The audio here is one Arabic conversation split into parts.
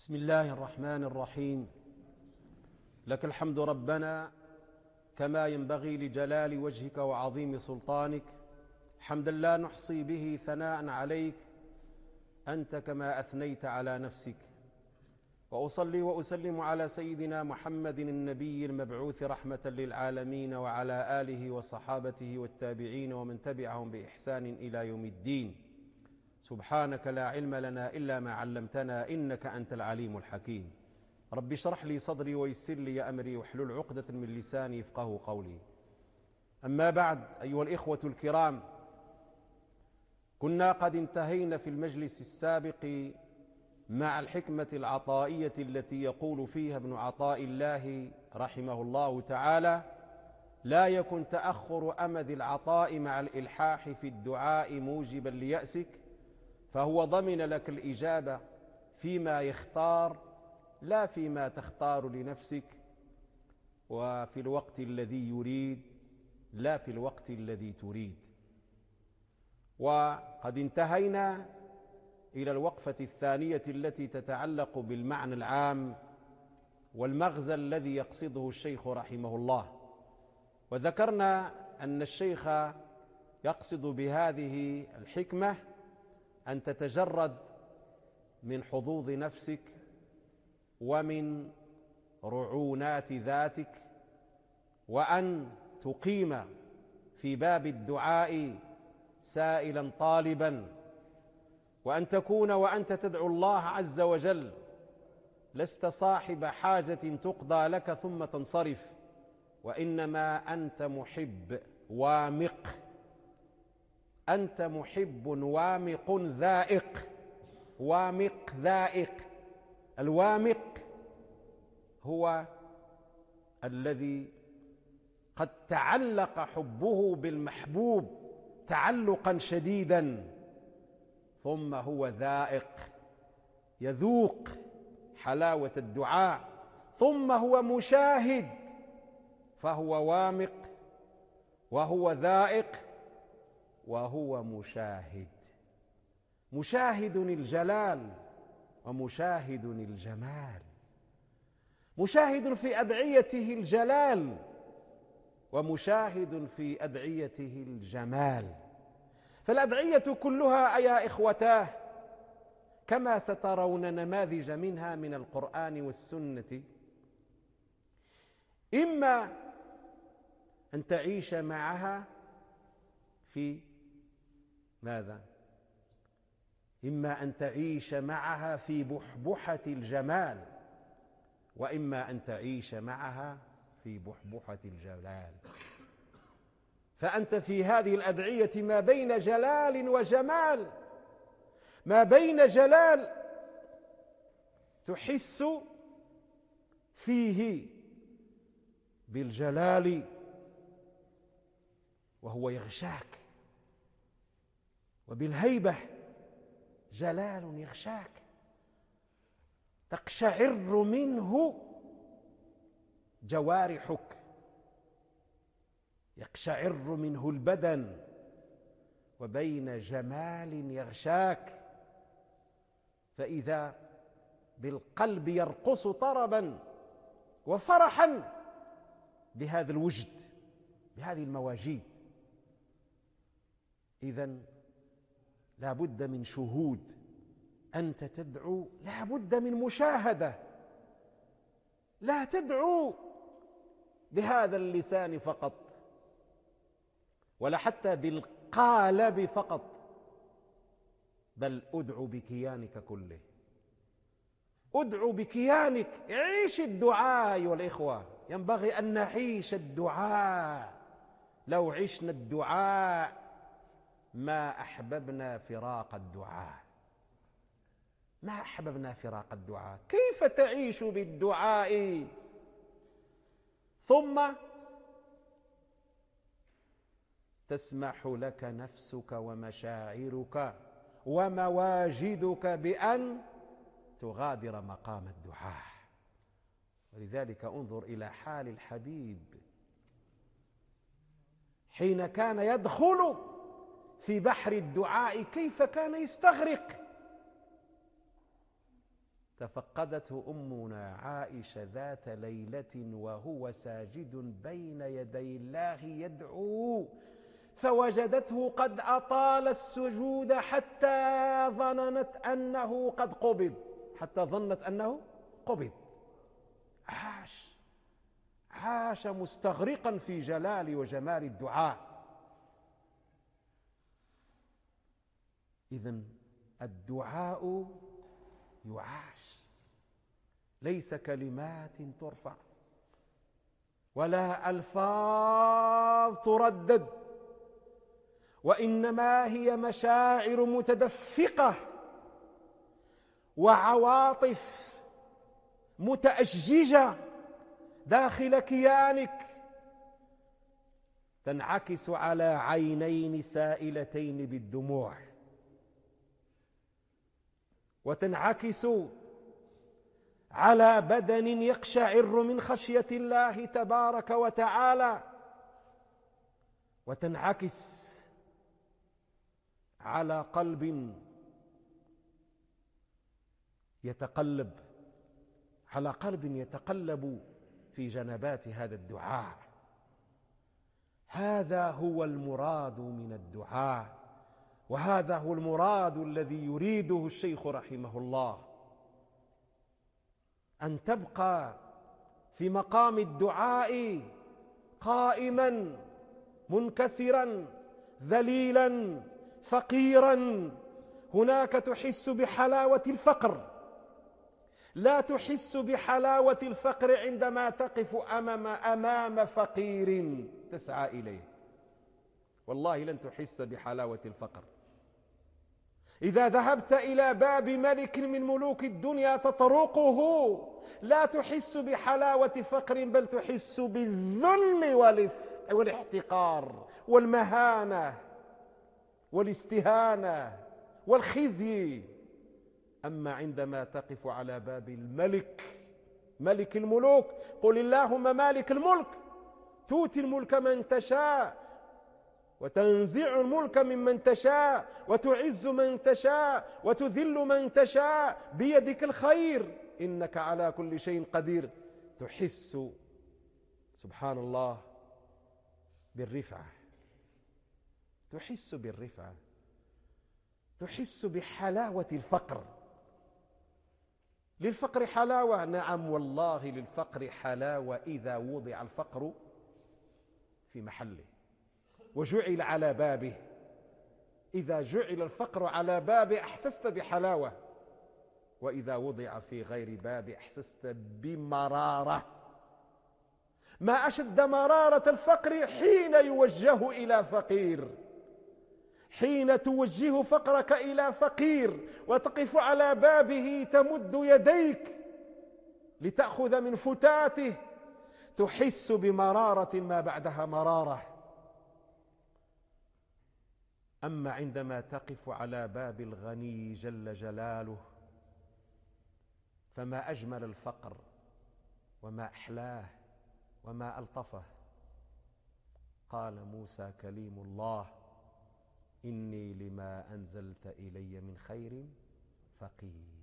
بسم الله الرحمن الرحيم. لك الحمد ربنا كما ينبغي لجلال وجهك وعظيم سلطانك، حمدا لا نحصي به ثناء عليك أنت كما أثنيت على نفسك. وأصلي وأسلم على سيدنا محمد النبي المبعوث رحمة للعالمين، وعلى آله وصحابته والتابعين ومن تبعهم بإحسان إلى يوم الدين. سبحانك لا علم لنا إلا ما علمتنا إنك أنت العليم الحكيم. رب اشرح لي صدري ويسر لي أمري واحلل عقدة من لساني يفقه قولي. أما بعد، أيها الإخوة الكرام، كنا قد انتهينا في المجلس السابق مع الحكمة العطائية التي يقول فيها ابن عطاء الله رحمه الله تعالى: لا يكن تأخر أمد العطاء مع الإلحاح في الدعاء موجبا ليأسك، فهو ضمن لك الإجابة فيما يختار لا فيما تختار لنفسك، وفي الوقت الذي يريد لا في الوقت الذي تريد. وقد انتهينا إلى الوقفة الثانية التي تتعلق بالمعنى العام والمغزى الذي يقصده الشيخ رحمه الله، وذكرنا أن الشيخ يقصد بهذه الحكمة أن تتجرد من حظوظ نفسك ومن رعونات ذاتك، وأن تقيم في باب الدعاء سائلا طالبا، وأن تكون وأنت تدعو الله عز وجل لست صاحب حاجة تقضى لك ثم تنصرف، وإنما أنت محب وامق، أنت محب وامق ذائق. وامق ذائق. الوامق هو الذي قد تعلق حبه بالمحبوب تعلقا شديدا، ثم هو ذائق يذوق حلاوة الدعاء، ثم هو مشاهد، فهو وامق وهو ذائق وهو مشاهد. مشاهد الجلال ومشاهد الجمال، مشاهد في أدعيته الجلال ومشاهد في أدعيته الجمال. فالأدعية كلها يا إخوتاه كما سترون نماذج منها من القرآن والسنة، إما أن تعيش معها في ماذا؟ إما أن تعيش معها في بحبحة الجمال، وإما أن تعيش معها في بحبحة الجلال. فأنت في هذه الأدعية ما بين جلال وجمال، ما بين جلال تحس فيه بالجلال وهو يغشاك، وبالهيبة جلال يغشاك تقشعر منه جوارحك، يقشعر منه البدن، وبين جمال يغشاك فإذا بالقلب يرقص طربا وفرحا بهذا الوجد، بهذه المواجيد. إذن لا بد من شهود. أنت تدعو لا بد من مشاهدة، لا تدعو بهذا اللسان فقط ولا حتى بالقالب فقط، بل ادعو بكيانك كله، ادعو بكيانك. عيش الدعاء أيها الإخوة، ينبغي أن نعيش الدعاء. لو عشنا الدعاء ما أحببنا فراق الدعاء، ما أحببنا فراق الدعاء. كيف تعيش بالدعاء ثم تسمح لك نفسك ومشاعرك ومواجدك بأن تغادر مقام الدعاء؟ ولذلك انظر إلى حال الحبيب حين كان يدخل في بحر الدعاء، كيف كان يستغرق. تفقدته أمنا عائشة ذات ليلة وهو ساجد بين يدي الله يدعو، فوجدته قد أطال السجود حتى ظننت أنه قد قبض، عاش مستغرقا في جلال وجمال الدعاء. إذن الدعاء يعاش، ليس كلمات ترفع ولا ألفاظ تردد، وإنما هي مشاعر متدفقة وعواطف متأججة داخل كيانك، تنعكس على عينين سائلتين بالدموع، وتنعكس على بدن يقشعر من خشية الله تبارك وتعالى، وتنعكس على قلب يتقلب في جنبات هذا الدعاء. هذا هو المراد من الدعاء، وهذا هو المراد الذي يريده الشيخ رحمه الله، أن تبقى في مقام الدعاء قائما منكسرا ذليلا فقيرا. هناك تحس بحلاوة الفقر، لا تحس بحلاوة الفقر عندما تقف أمام فقير تسعى إليه، والله لن تحس بحلاوة الفقر. إذا ذهبت إلى باب ملك من ملوك الدنيا تطرقه لا تحس بحلاوة فقر، بل تحس بالذل والاحتقار والمهانة والاستهانة والخزي. أما عندما تقف على باب ملك الملوك، قل اللهم مالك الملك تؤتي الملك من تشاء وتنزع الملك ممن تشاء وتعز من تشاء وتذل من تشاء بيدك الخير إنك على كل شيء قدير. تحس سبحان الله بالرفعة، تحس بحلاوة الفقر. للفقر حلاوة، نعم والله للفقر حلاوة إذا وضع الفقر في محله وجعل على بابه. إذا جعل الفقر على بابه أحسست بحلاوة، وإذا وضع في غير بابه أحسست بمرارة. ما أشد مرارة الفقر حين يوجه إلى فقير، حين توجه فقرك إلى فقير وتقف على بابه تمد يديك لتأخذ من فتاته، تحس بمرارة ما بعدها مرارة. أما عندما تقف على باب الغني جل جلاله فما أجمل الفقر وما أحلاه وما ألطفه. قال موسى كليم الله: إني لما أنزلت إلي من خير فقير.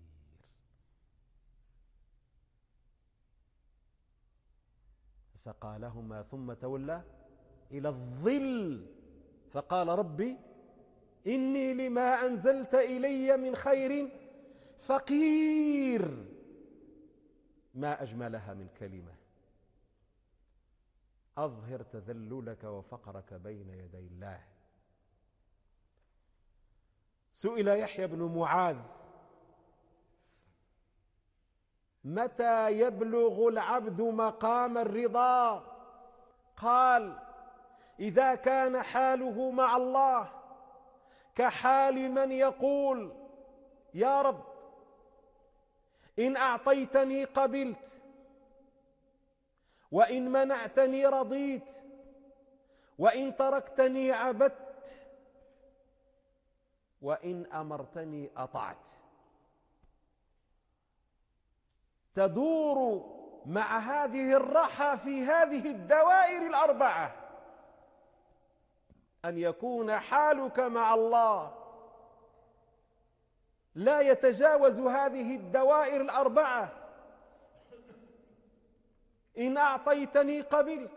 فسقى لهما ثم تولى إلى الظل فقال ربي إني لما أنزلت إلي من خير فقير. ما أجملها من كلمة. أظهر تذللك وفقرك بين يدي الله. سئل يحيى بن معاذ: متى يبلغ العبد مقام الرضا؟ قال: إذا كان حاله مع الله كحال من يقول: يا رب إن أعطيتني قبلت، وإن منعتني رضيت، وإن تركتني عبدت، وإن أمرتني أطعت. تدور مع هذه الرحى في هذه الدوائر الأربعة: أن يكون حالك مع الله لا يتجاوز هذه الدوائر الأربعة. إن أعطيتني قبلت،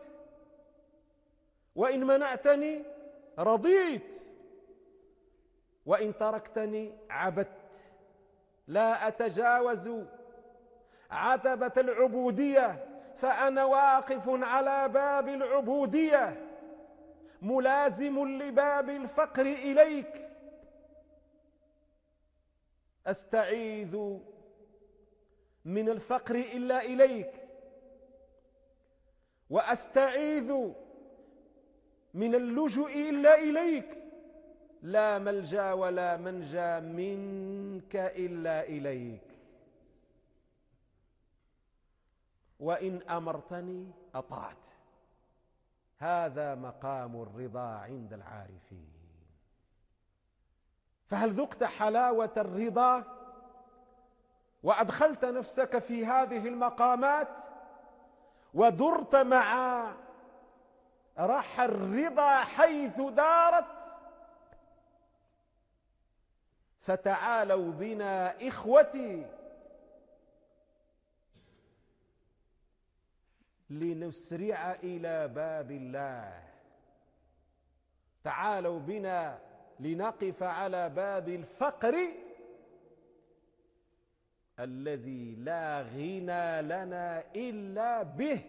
وإن منعتني رضيت، وإن تركتني عبدت. لا أتجاوز عتبة العبودية، فأنا واقف على باب العبودية ملازم لباب الفقر إليك. أستعيذ من الفقر إلا إليك، وأستعيذ من اللجوء إلا إليك. لا ملجأ ولا منجى منك إلا إليك. وإن أمرتني أطعت. هذا مقام الرضا عند العارفين. فهل ذقت حلاوة الرضا وأدخلت نفسك في هذه المقامات ودرت مع رح الرضا حيث دارت؟ فتعالوا بنا إخوتي لنسرع إلى باب الله. تعالوا بنا لنقف على باب الفقر الذي لا غنى لنا إلا به.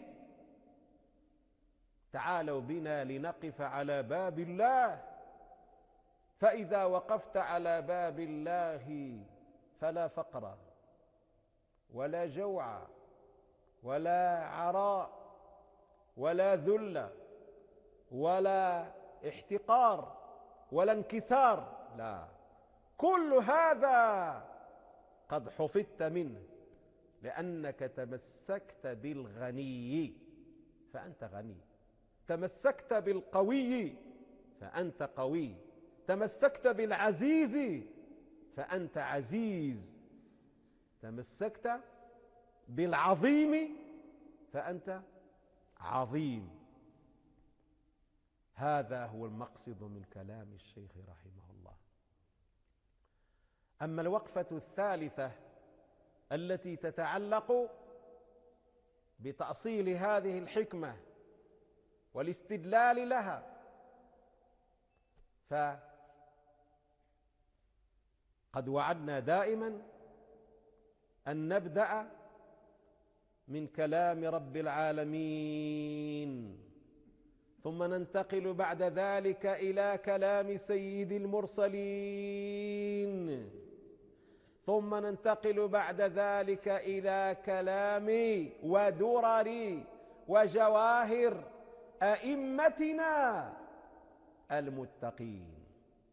تعالوا بنا لنقف على باب الله، فإذا وقفت على باب الله فلا فقر ولا جوع ولا عراء ولا ذل ولا احتقار ولا انكسار. لا، كل هذا قد حفظت منه، لأنك تمسكت بالغني فأنت غني، تمسكت بالقوي فأنت قوي، تمسكت بالعزيز فأنت عزيز، تمسكت بالعظيم فأنت عظيم. هذا هو المقصد من كلام الشيخ رحمه الله. أما الوقفة الثالثة التي تتعلق بتأصيل هذه الحكمة والاستدلال لها، فقد وعدنا دائما أن نبدأ من كلام رب العالمين، ثم ننتقل بعد ذلك إلى كلام سيد المرسلين، ثم ننتقل بعد ذلك إلى كلام ودرر وجواهر أئمتنا المتقين.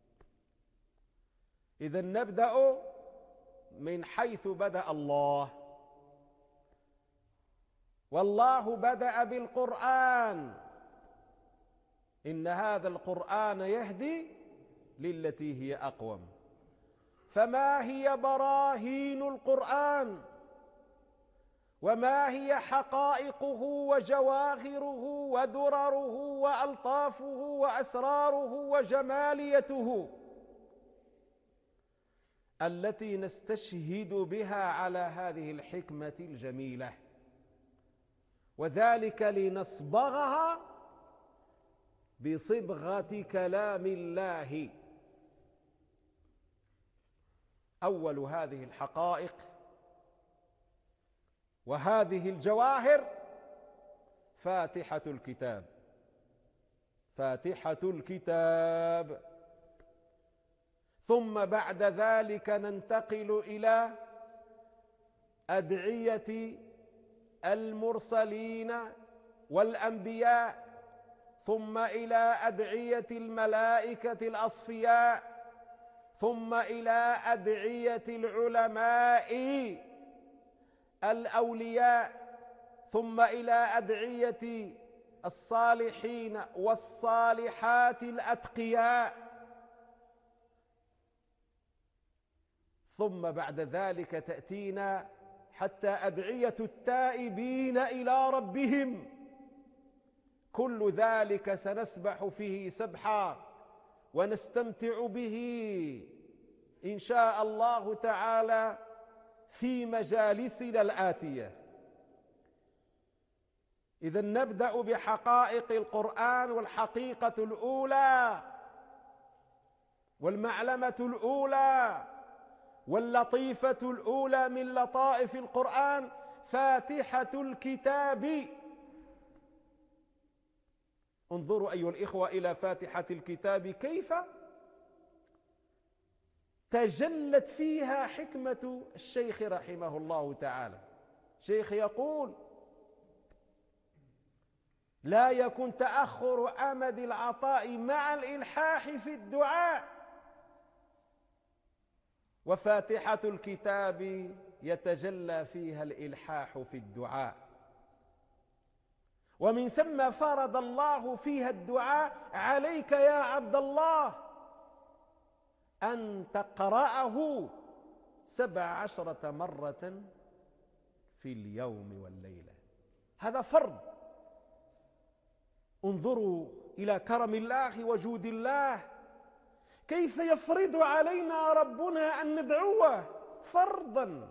إذن نبدأ من حيث بدأ الله. والله بدأ بالقرآن. إن هذا القرآن يهدي للتي هي أقوم. فما هي براهين القرآن؟ وما هي حقائقه وجواهره ودرره وألطافه وأسراره وجماليته التي نستشهد بها على هذه الحكمة الجميلة؟ وذلك لنصبغها بصبغة كلام الله. أول هذه الحقائق وهذه الجواهر فاتحة الكتاب. فاتحة الكتاب. ثم بعد ذلك ننتقل إلى أدعية المرسلين والأنبياء، ثم إلى أدعية الملائكة الأصفياء، ثم إلى أدعية العلماء الأولياء، ثم إلى أدعية الصالحين والصالحات الأتقياء، ثم بعد ذلك تأتينا حتى أدعية التائبين إلى ربهم. كل ذلك سنسبح فيه سبحا ونستمتع به إن شاء الله تعالى في مجالسنا الآتية. إذا نبدأ بحقائق القرآن، والحقيقة الأولى والمعلمة الأولى واللطيفة الأولى من لطائف القرآن فاتحة الكتاب. انظروا أيها الإخوة إلى فاتحة الكتاب كيف تجلت فيها حكمة الشيخ رحمه الله تعالى. الشيخ يقول: لا يكن تأخر أمد العطاء مع الإلحاح في الدعاء، وفاتحة الكتاب يتجلى فيها الإلحاح في الدعاء، ومن ثم فرض الله فيها الدعاء عليك يا عبد الله أن تقرأه 17 مرة في اليوم والليلة. هذا فرض. انظروا إلى كرم الله وجود الله، كيف يفرض علينا ربنا أن ندعوه فرضا.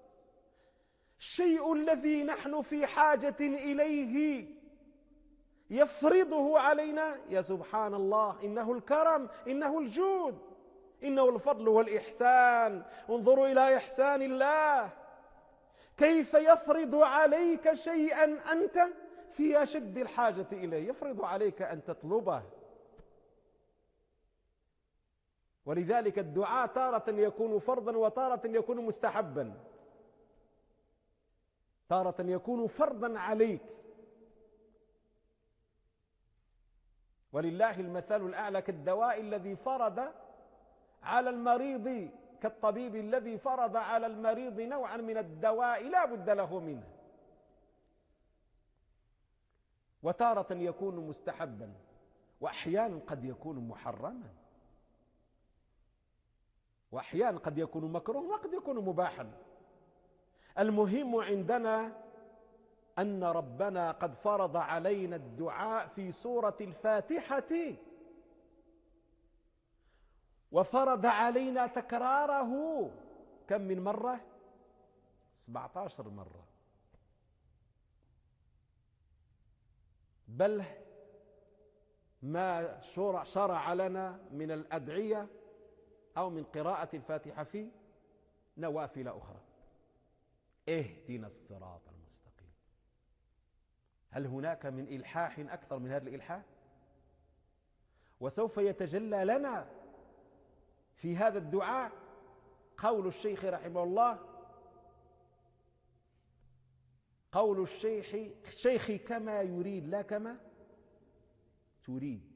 الشيء الذي نحن في حاجة إليه يفرضه علينا. يا سبحان الله، إنه الكرم، إنه الجود، إنه الفضل والإحسان. انظروا إلى إحسان الله، كيف يفرض عليك شيئا أنت في أشد الحاجة إليه، يفرض عليك أن تطلبه. ولذلك الدعاء تارة يكون فرضا وتارة يكون مستحبا، تارة يكون فرضا عليك. ولله المثل الأعلى كالدواء الذي فرض على المريض، كالطبيب الذي فرض على المريض نوعا من الدواء لا بد له منه. وتارة يكون مستحبا، وأحيانا قد يكون محرما، وأحيانا قد يكون مكروه، وقد يكون مباحا. المهم عندنا أن ربنا قد فرض علينا الدعاء في سورة الفاتحة، وفرض علينا تكراره كم من مرة؟ 17 مرة. بل ما شرع لنا من الأدعية أو من قراءة الفاتحة في نوافل أخرى. اهدنا الصراط المستقيم. هل هناك من إلحاح أكثر من هذا الإلحاح؟ وسوف يتجلى لنا في هذا الدعاء قول الشيخ رحمه الله، قول الشيخ كما يريد لا كما تريد،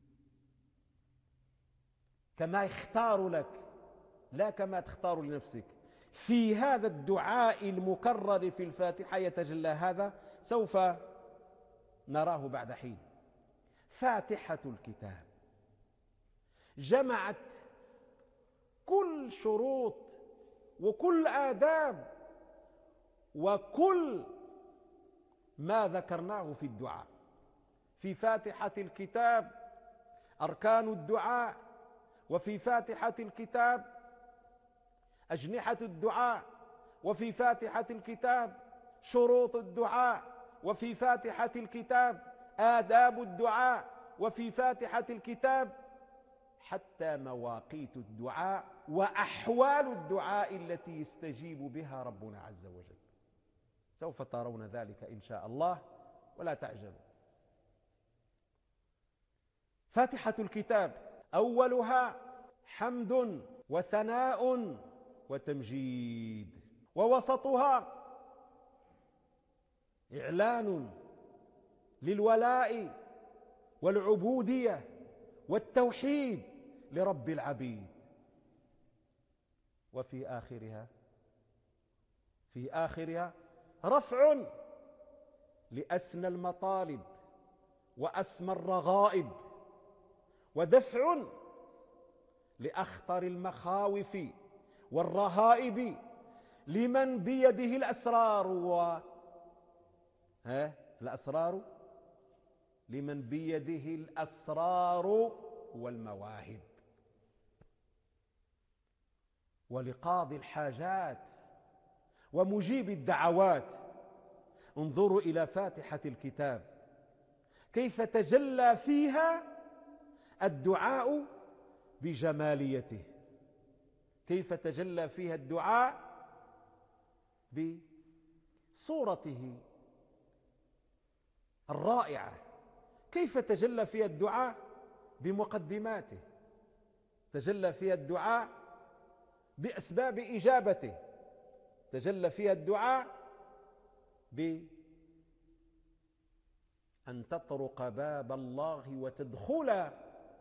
كما يختار لك لا كما تختار لنفسك. في هذا الدعاء المكرر في الفاتحة يتجلى هذا، سوف نراه بعد حين. فاتحة الكتاب جمعت كل شروط وكل آداب وكل ما ذكرناه في الدعاء. في فاتحة الكتاب أركان الدعاء، وفي فاتحة الكتاب أجنحة الدعاء، وفي فاتحة الكتاب شروط الدعاء، وفي فاتحة الكتاب آداب الدعاء، وفي فاتحة الكتاب حتى مواقيت الدعاء وأحوال الدعاء التي يستجيب بها ربنا عز وجل. سوف ترون ذلك إن شاء الله ولا تعجلوا. فاتحة الكتاب أولها حمد وثناء وتمجيد، ووسطها إعلان للولاء والعبودية والتوحيد لرب العبيد، وفي آخرها رفع لأسنى المطالب وأسمى الرغائب، ودفع لأخطر المخاوف والرهائب لمن بيده الأسرار لمن بيده الأسرار والمواهب. ولقاضي الحاجات ومجيب الدعوات. انظروا إلى فاتحة الكتاب كيف تجلى فيها الدعاء بجماليته، كيف تجلى فيها الدعاء بصورته الرائعة، كيف تجلى فيها الدعاء بمقدماته، تجلى فيها الدعاء بأسباب إجابته، تجلى فيها الدعاء بأن تطرق باب الله وتدخل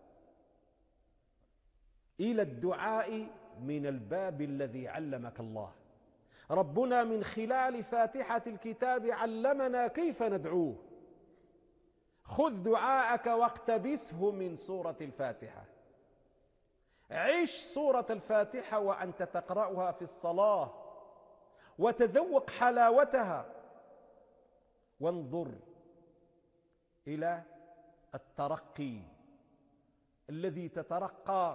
إلى الدعاء من الباب الذي علمك الله. ربنا من خلال فاتحة الكتاب علمنا كيف ندعوه. خذ دعاءك واقتبسه من سورة الفاتحة. عش سورة الفاتحة وأنت تقرأها في الصلاة وتذوق حلاوتها، وانظر إلى الترقي الذي تترقى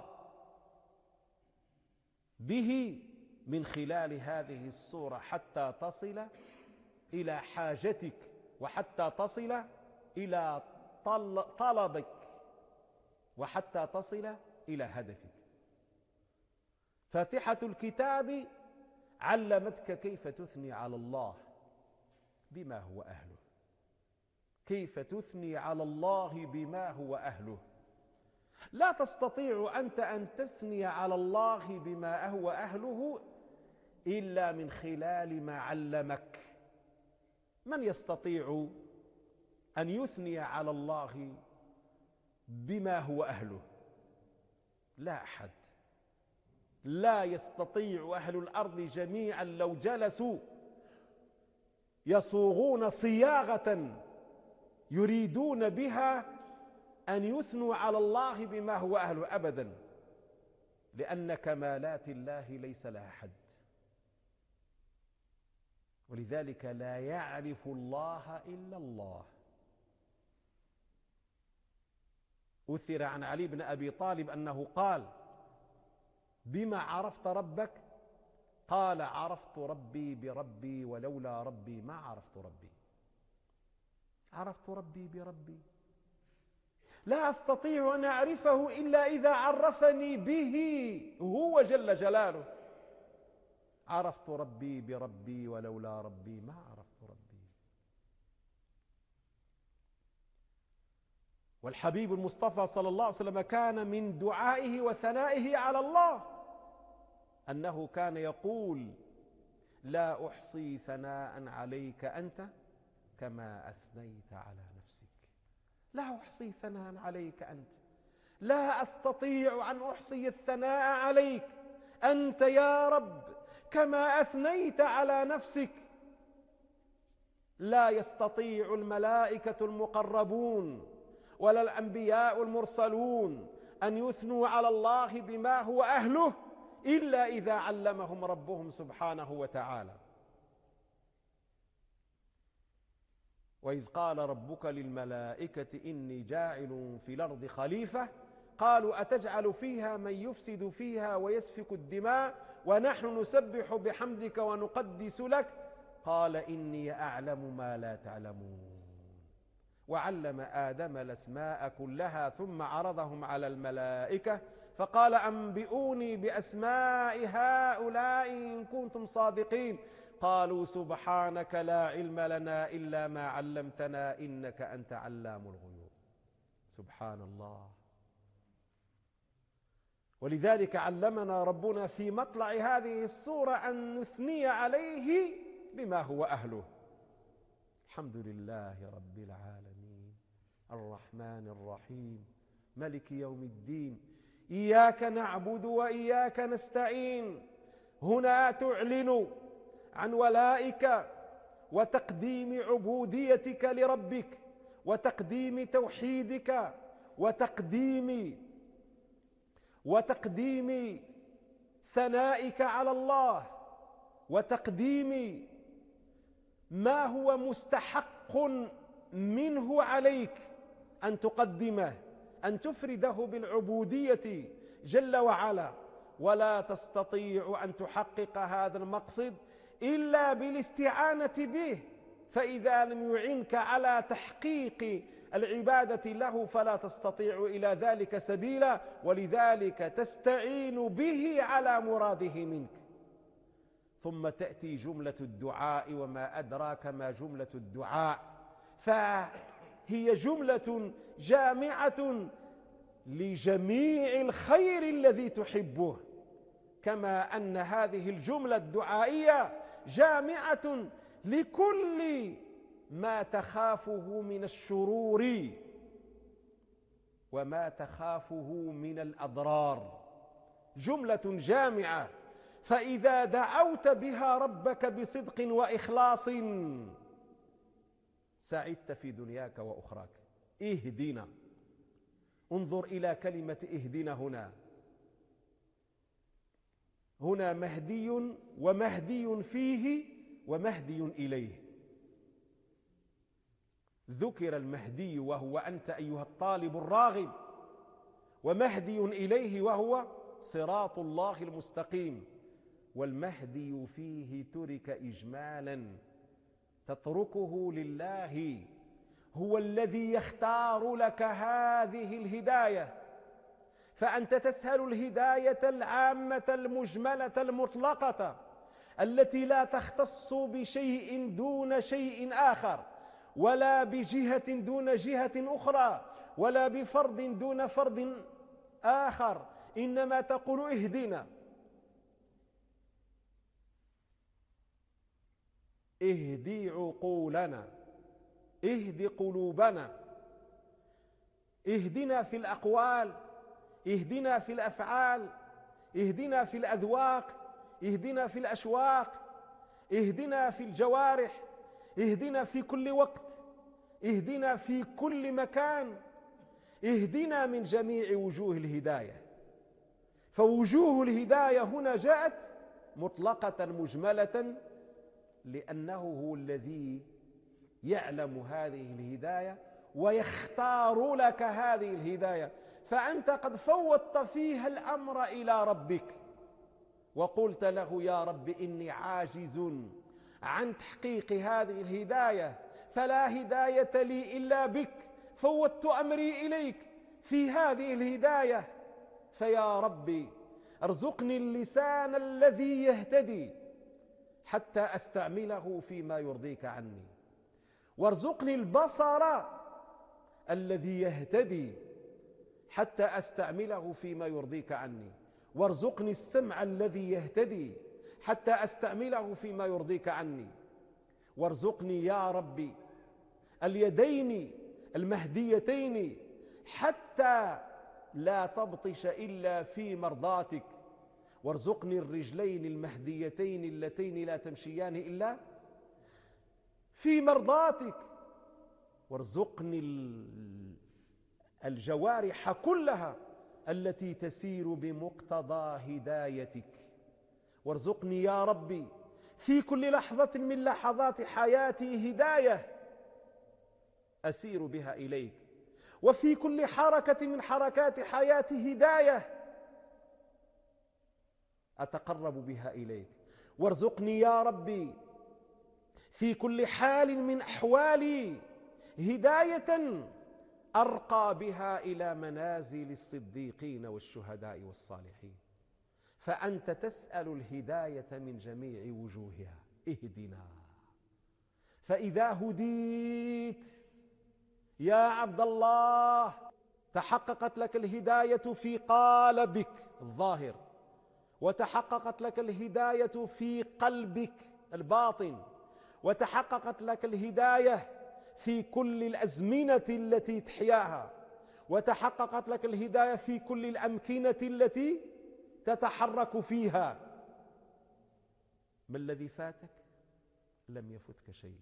به من خلال هذه السورة حتى تصل إلى حاجتك وحتى تصل إلى طلبك وحتى تصل إلى هدفك. فاتحة الكتاب علمتك كيف تثني على الله بما هو أهله، كيف تثني على الله بما هو أهله. لا تستطيع أنت أن تثني على الله بما هو أهله إلا من خلال ما علمك. من يستطيع أن يثني على الله بما هو أهله؟ لا أحد. لا يستطيع أهل الأرض جميعا لو جلسوا يصوغون صياغة يريدون بها أن يثنوا على الله بما هو أهله أبدا، لأن كمالات الله ليس لها حد. ولذلك لا يعرف الله إلا الله. أثر عن علي بن أبي طالب أنه قال: بما عرفت ربك؟ قال: عرفت ربي بربي، ولولا ربي ما عرفت ربي. عرفت ربي بربي، لا أستطيع أن أعرفه إلا إذا عرفني به هو جل جلاله. عرفت ربي بربي، ولولا ربي ما عرفت ربي. والحبيب المصطفى صلى الله عليه وسلم كان من دعائه وثنائه على الله أنه كان يقول: لا أحصي ثناء عليك أنت كما أثنيت على نفسك. لا أحصي ثناء عليك أنت، لا أستطيع أن أحصي الثناء عليك أنت يا رب كما أثنيت على نفسك. لا يستطيع الملائكة المقربون ولا الأنبياء المرسلون أن يثنوا على الله بما هو أهله إلا إذا علمهم ربهم سبحانه وتعالى. وإذ قال ربك للملائكة إني جاعل في الأرض خليفة قالوا أتجعل فيها من يفسد فيها ويسفك الدماء ونحن نسبح بحمدك ونقدس لك قال إني أعلم ما لا تعلمون. وعلم آدم الأسماء كلها ثم عرضهم على الملائكة فقال أنبئوني بأسماء هؤلاء إن كنتم صادقين قالوا سبحانك لا علم لنا إلا ما علمتنا إنك أنت علام الغيوب. سبحان الله. ولذلك علمنا ربنا في مطلع هذه السورة أن نثني عليه بما هو أهله. الحمد لله رب العالمين الرحمن الرحيم ملك يوم الدين إياك نعبد وإياك نستعين. هنا تعلن عن ولائك وتقديم عبوديتك لربك وتقديم توحيدك وتقديم ثنائك على الله وتقديم ما هو مستحق منه عليك أن تقدمه، أن تفرده بالعبودية جل وعلا ولا تستطيع أن تحقق هذا المقصد إلا بالاستعانة به، فإذا لم يعنك على تحقيق العبادة له فلا تستطيع إلى ذلك سبيلا، ولذلك تستعين به على مراده منك. ثم تأتي جملة الدعاء، وما أدراك ما جملة الدعاء، فهي جملة جامعة لجميع الخير الذي تحبه، كما أن هذه الجملة الدعائية جامعة لكل ما تخافه من الشرور وما تخافه من الأضرار، جملة جامعة. فإذا دعوت بها ربك بصدق وإخلاص سعدت في دنياك وأخراك. اهدنا، انظر إلى كلمة اهدنا هنا مهدي ومهدي فيه ومهدي إليه. ذكر المهدي وهو أنت أيها الطالب الراغب، ومهدي إليه وهو صراط الله المستقيم. والمهدي فيه ترك إجمالا تتركه لله، هو الذي يختار لك هذه الهداية، فأنت تسهل الهداية العامة المجملة المطلقة التي لا تختص بشيء دون شيء آخر، ولا بجهة دون جهة أخرى، ولا بفرد دون فرد آخر، إنما تقول اهدنا، اهدي عقولنا، اهدي قلوبنا، اهدنا في الأقوال، اهدنا في الأفعال، اهدنا في الأذواق، اهدنا في الأشواق، اهدنا في الجوارح، اهدنا في كل وقت، اهدنا في كل مكان، اهدنا من جميع وجوه الهداية. فوجوه الهداية هنا جاءت مطلقة مجملة، لأنه هو الذي يعلم هذه الهداية ويختار لك هذه الهداية، فأنت قد فوضت فيها الأمر إلى ربك وقلت له يا رب إني عاجز عن تحقيق هذه الهداية، فلا هداية لي إلا بك، فوضت أمري إليك في هذه الهداية، فيا ربي ارزقني اللسان الذي يهتدي حتى أستعمله فيما يرضيك عني، وارزقني البصر الذي يهتدي حتى أستعمله فيما يرضيك عني، وارزقني السمع الذي يهتدي حتى أستعمله فيما يرضيك عني، وارزقني يا ربي اليدين المهديتين حتى لا تبطش إلا في مرضاتك، وارزقني الرجلين المهديتين اللتين لا تمشيان إلا في مرضاتك، وارزقني الجوارح كلها التي تسير بمقتضى هدايتك، وارزقني يا ربي في كل لحظة من لحظات حياتي هداية أسير بها إليك، وفي كل حركة من حركات حياتي هداية أتقرب بها إليك، وارزقني يا ربي في كل حال من أحوالي هداية أرقى بها إلى منازل الصديقين والشهداء والصالحين، فأنت تسأل الهداية من جميع وجوهها. اهدنا، فإذا هديت يا عبد الله تحققت لك الهداية في قالبك الظاهر، وتحققت لك الهداية في قلبك الباطن، وتحققت لك الهداية في كل الأزمنة التي تحياها، وتحققت لك الهداية في كل الأمكنة التي تتحرك فيها. ما الذي فاتك؟ لم يفتك شيء.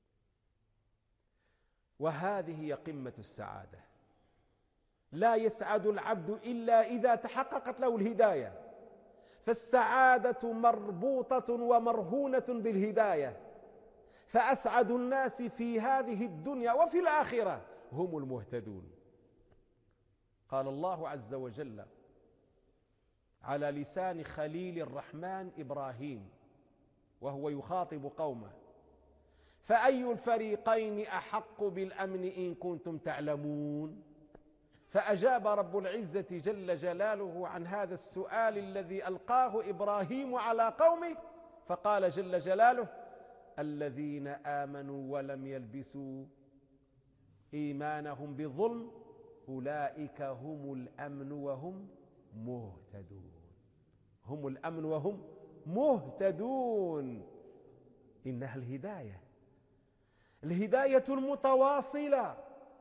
وهذه هي قمة السعادة. لا يسعد العبد إلا إذا تحققت له الهداية، فالسعادة مربوطة ومرهونة بالهداية، فأسعد الناس في هذه الدنيا وفي الآخرة هم المهتدون. قال الله عز وجل على لسان خليل الرحمن إبراهيم وهو يخاطب قومه: فأي الفريقين أحق بالأمن إن كنتم تعلمون؟ فأجاب رب العزة جل جلاله عن هذا السؤال الذي ألقاه إبراهيم على قومه، فقال جل جلاله: الذين آمنوا ولم يلبسوا إيمانهم بظلم أولئك هم الأمن وهم مهتدون. هم الأمن وهم مهتدون. إنها الهداية، الهداية المتواصلة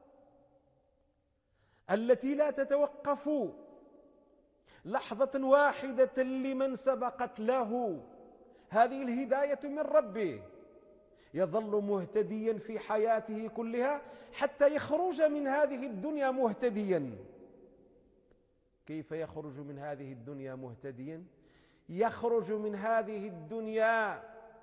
التي لا تتوقف لحظة واحدة لمن سبقت له. هذه الهداية من ربه، يظل مهتديا في حياته كلها حتى يخرج من هذه الدنيا مهتديا. كيف يخرج من هذه الدنيا مهتديا؟ يخرج من هذه الدنيا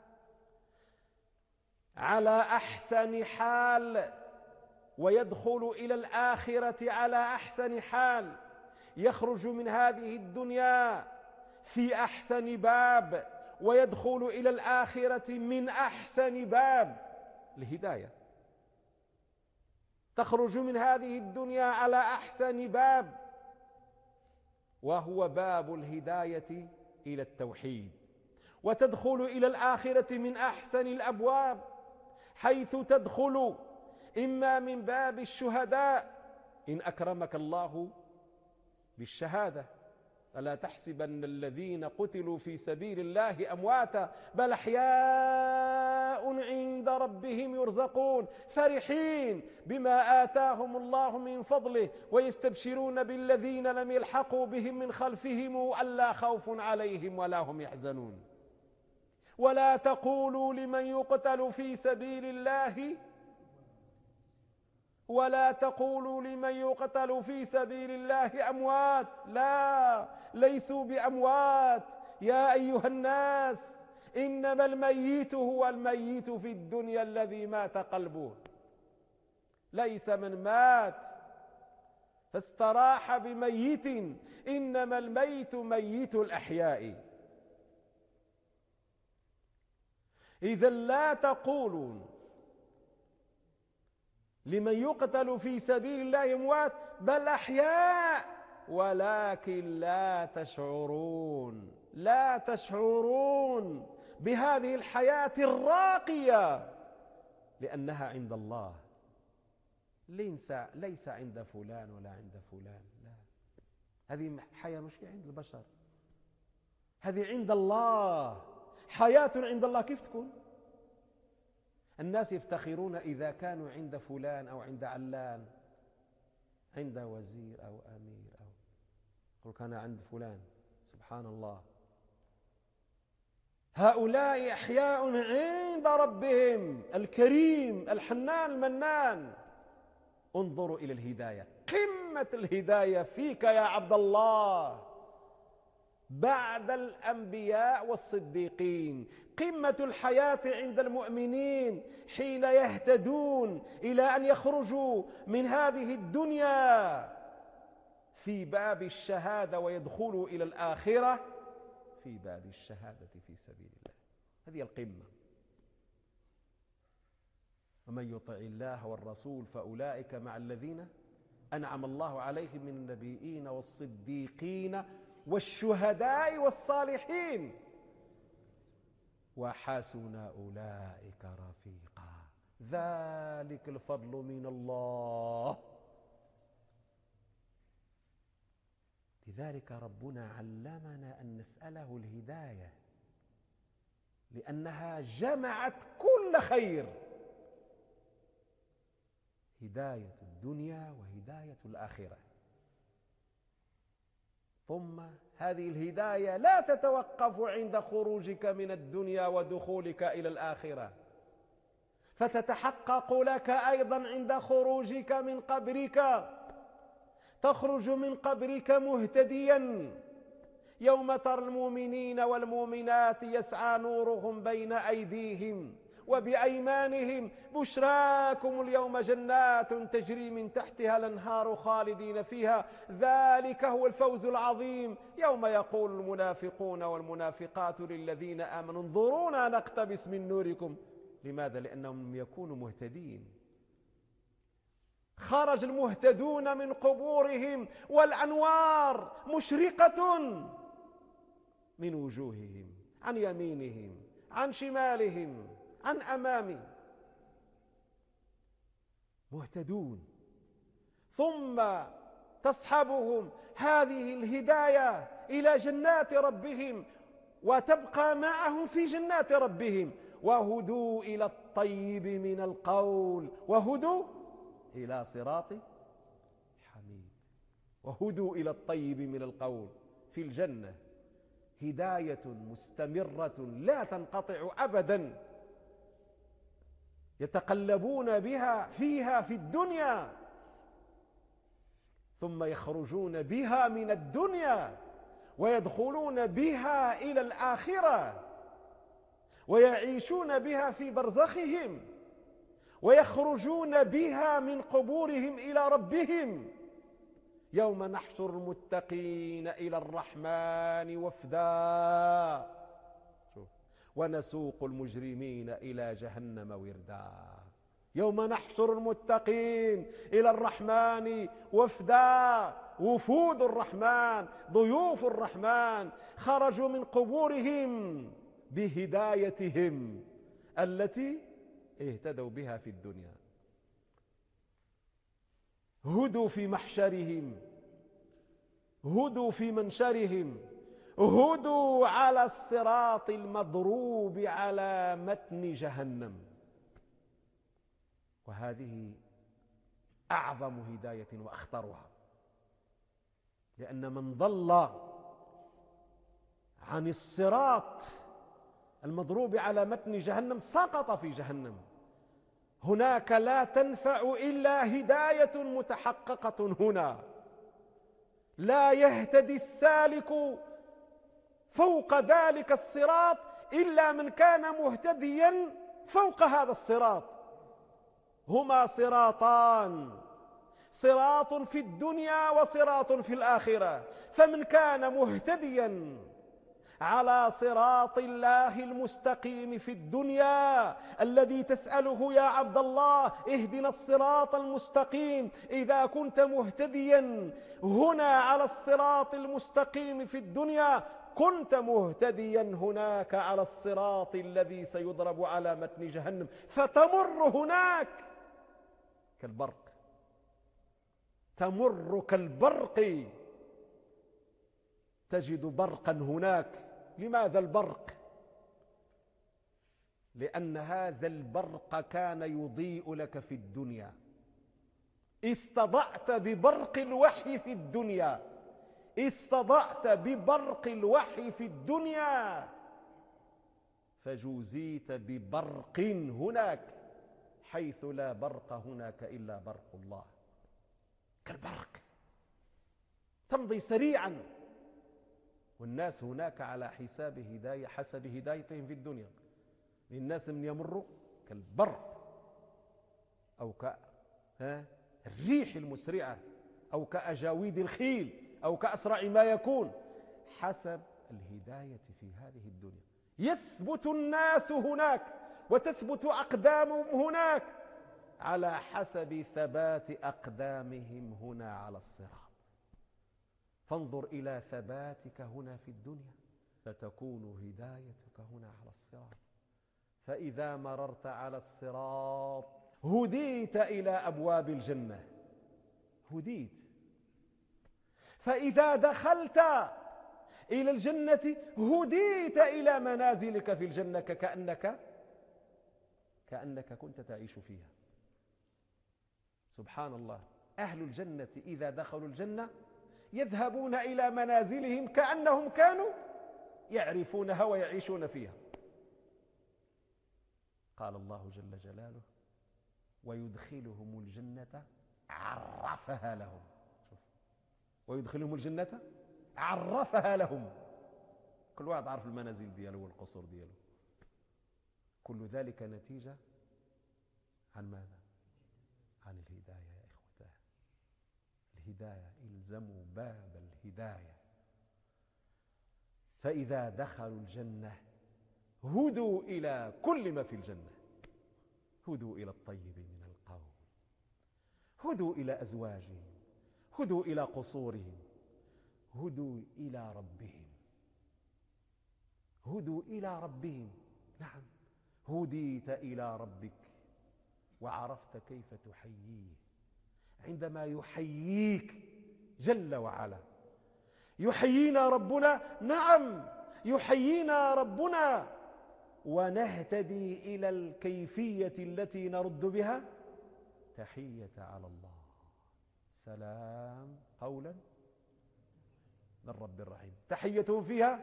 على أحسن حال ويدخل إلى الآخرة على أحسن حال. يخرج من هذه الدنيا في أحسن باب ويدخل إلى الآخرة من أحسن باب. الهداية تخرج من هذه الدنيا على أحسن باب، وهو باب الهداية إلى التوحيد، وتدخل إلى الآخرة من أحسن الأبواب، حيث تدخل إما من باب الشهداء إن أكرمك الله بالشهادة. ألا تحسبن الذين قتلوا في سبيل الله أمواتا بل أحياء عند ربهم يرزقون فرحين بما آتاهم الله من فضله ويستبشرون بالذين لم يلحقوا بهم من خلفهم ألا خوف عليهم ولا هم يحزنون. ولا تقولوا لمن يقتل في سبيل الله في سبيل الله أموات، لا، ليسوا بأموات. يا أيها الناس إنما الميت هو الميت في الدنيا الذي مات قلبه، ليس من مات فاستراح بميت، إنما الميت ميت الأحياء. إذا لا تقولون لمن يقتل في سبيل الله أموات بل أحياء ولكن لا تشعرون بهذه الحياة الراقية لأنها عند الله، ليس عند فلان ولا عند فلان. لا، هذه حياة مش عند البشر، هذه عند الله، حياة عند الله. كيف تكون؟ الناس يفتخرون إذا كانوا عند فلان أو عند علان، عند وزير أو أمير، أو يقول كان عند فلان. سبحان الله، هؤلاء أحياء عند ربهم الكريم الحنان المنان. انظروا إلى الهداية، قمة الهداية فيك يا عبد الله بعد الأنبياء والصديقين. قمة الحياة عند المؤمنين حين يهتدون إلى أن يخرجوا من هذه الدنيا في باب الشهادة ويدخلوا إلى الآخرة في باب الشهادة في سبيل الله. هذه القمة. ومن يطع الله والرسول فأولئك مع الذين أنعم الله عليهم من النبيين والصديقين والشهداء والصالحين وحسن أولئك رفيقا. ذلك الفضل من الله. لذلك ربنا علمنا أن نسأله الهداية، لأنها جمعت كل خير، هداية الدنيا وهداية الآخرة. ثم هذه الهداية لا تتوقف عند خروجك من الدنيا ودخولك إلى الآخرة، فتتحقق لك أيضا عند خروجك من قبرك. تخرج من قبرك مهتديا، يوم ترى المؤمنين والمؤمنات يسعى نورهم بين أيديهم وبأيمانهم بشراكم اليوم جنات تجري من تحتها الأنهار خالدين فيها ذلك هو الفوز العظيم. يوم يقول المنافقون والمنافقات للذين آمنوا انظرونا نقتبس من نوركم. لماذا؟ لأنهم لم يكونوا مهتدين. خرج المهتدون من قبورهم والأنوار مشرقة من وجوههم، عن يمينهم، عن شمالهم، عن أمامهم، مهتدون. ثم تصحبهم هذه الهداية إلى جنات ربهم وتبقى معهم في جنات ربهم. وهدوا إلى الطيب من القول وهدوا إلى صراط حميد. وهدوا إلى الطيب من القول في الجنة، هداية مستمرة لا تنقطع أبدا، يتقلبون بها فيها في الدنيا ثم يخرجون بها من الدنيا ويدخلون بها إلى الآخرة ويعيشون بها في برزخهم ويخرجون بها من قبورهم إلى ربهم. يوم نحشر المتقين إلى الرحمن وفدا ونسوق المجرمين إلى جهنم وردا. يوم نحشر المتقين إلى الرحمن وفدا، وفود الرحمن، ضيوف الرحمن، خرجوا من قبورهم بهدايتهم التي اهتدوا بها في الدنيا. هدوا في محشرهم، هدوا في منشرهم، هدوا على الصراط المضروب على متن جهنم. وهذه أعظم هداية وأخطرها، لأن من ضل عن الصراط المضروب على متن جهنم سقط في جهنم. هناك لا تنفع إلا هداية متحققة هنا. لا يهتدي السالك فوق ذلك الصراط إلا من كان مهتديا فوق هذا الصراط. هما صراطان، صراط في الدنيا وصراط في الآخرة. فمن كان مهتديا على صراط الله المستقيم في الدنيا الذي تسأله يا عبد الله اهدنا الصراط المستقيم، إذا كنت مهتديا هنا على الصراط المستقيم في الدنيا كنت مهتديا هناك على الصراط الذي سيضرب على متن جهنم، فتمر هناك كالبرق، تمر كالبرق، تجد برقا هناك. لماذا البرق؟ لأن هذا البرق كان يضيء لك في الدنيا، استضعت ببرق الوحي في الدنيا، استضعت ببرق الوحي في الدنيا، فجوزيت ببرق هناك حيث لا برق هناك إلا برق الله. كالبرق تمضي سريعا، والناس هناك على حساب حسب هدايتهم في الدنيا. الناس من يمروا كالبرق أو كالريح المسرعة أو كأجاويد الخيل أو كأسرع ما يكون حسب الهداية في هذه الدنيا. يثبت الناس هناك وتثبت أقدامهم هناك على حسب ثبات أقدامهم هنا على الصراط. فانظر إلى ثباتك هنا في الدنيا فتكون هدايتك هنا على الصراط. فإذا مررت على الصراط هديت إلى أبواب الجنة، هديت. فإذا دخلت إلى الجنة هديت إلى منازلك في الجنة كأنك كنت تعيش فيها. سبحان الله، أهل الجنة إذا دخلوا الجنة يذهبون إلى منازلهم كأنهم كانوا يعرفونها ويعيشون فيها. قال الله جل جلاله ويدخلهم الجنة عرفها لهم. ويدخلهم الجنة عرفها لهم. كل واحد عارف المنازل دياله والقصور دياله. كل ذلك نتيجة عن ماذا؟ عن الهداية يا إخوتاه. الهداية، الزموا باب الهداية، فإذا دخلوا الجنة هدوا إلى كل ما في الجنة، هدوا إلى الطيب من القول، هدوا إلى أزواجهم، هدوا إلى قصورهم، هدوا إلى ربهم، هدوا إلى ربهم. نعم، هديت إلى ربك وعرفت كيف تحييه عندما يحييك جل وعلا. يحيينا ربنا، نعم يحيينا ربنا، ونهتدي إلى الكيفية التي نرد بها تحية على الله. سلام قولا من رب الرحيم، تحيتهم فيها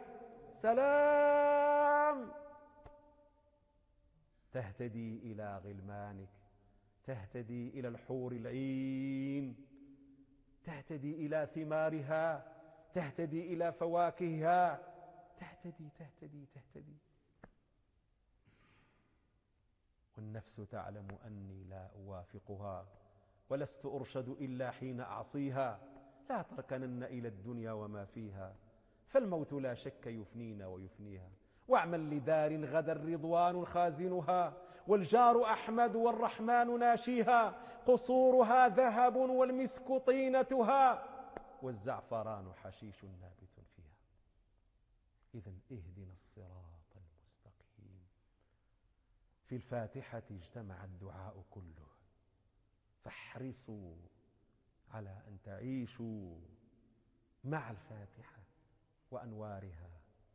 سلام. تهتدي إلى غلمانك، تهتدي إلى الحور العين، تهتدي إلى ثمارها، تهتدي إلى فواكهها، تهتدي تهتدي تهتدي. والنفس تعلم أني لا أوافقها، ولست أرشد إلا حين أعصيها. لا تركنن إلى الدنيا وما فيها، فالموت لا شك يفنينا ويفنيها. واعمل لدار غدا الرضوان خازنها، والجار أحمد والرحمن ناشيها. قصورها ذهب والمسك طينتها، والزعفران حشيش نابت فيها. إذن اهدنا الصراط المستقيم. في الفاتحة اجتمع الدعاء كله، فاحرصوا على أن تعيشوا مع الفاتحة وأنوارها.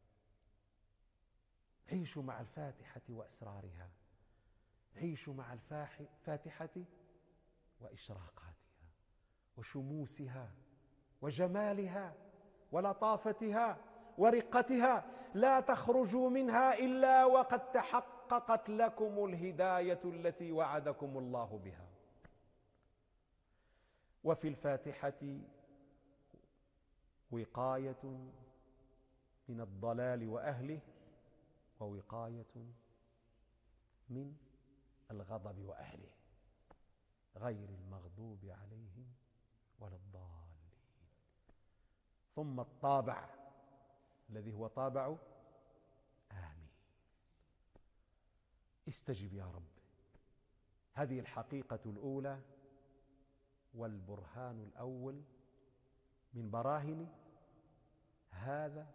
عيشوا مع الفاتحة وأسرارها، عيشوا مع الفاتحة وإشراقاتها وشموسها وجمالها ولطافتها ورقتها. لا تخرجوا منها إلا وقد تحققت لكم الهداية التي وعدكم الله بها. وفي الفاتحة وقاية من الضلال وأهله، ووقاية من الغضب وأهله، غير المغضوب عليهم ولا الضالين. ثم الطابع الذي هو طابع آمين. استجب يا رب. هذه الحقيقة الأولى والبرهان الأول من براهن هذا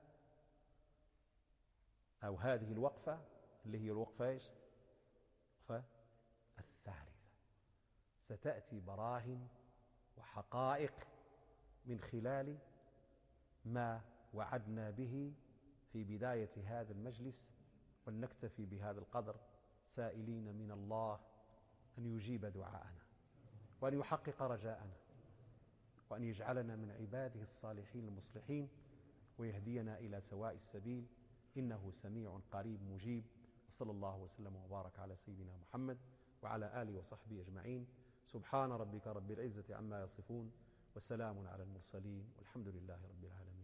أو هذه الوقفة، اللي هي الوقفة إيش؟ الوقفة الثالثة. ستأتي براهن وحقائق من خلال ما وعدنا به في بداية هذا المجلس، ولنكتفي بهذا القدر، سائلين من الله أن يجيب دعاءنا، وأن يحقق رجاءنا، وأن يجعلنا من عباده الصالحين المصلحين، ويهدينا إلى سواء السبيل، إنه سميع قريب مجيب. وصلى الله وسلم وبارك على سيدنا محمد وعلى آله وصحبه أجمعين. سبحان ربك رب العزة عما يصفون، وسلام على المرسلين، والحمد لله رب العالمين.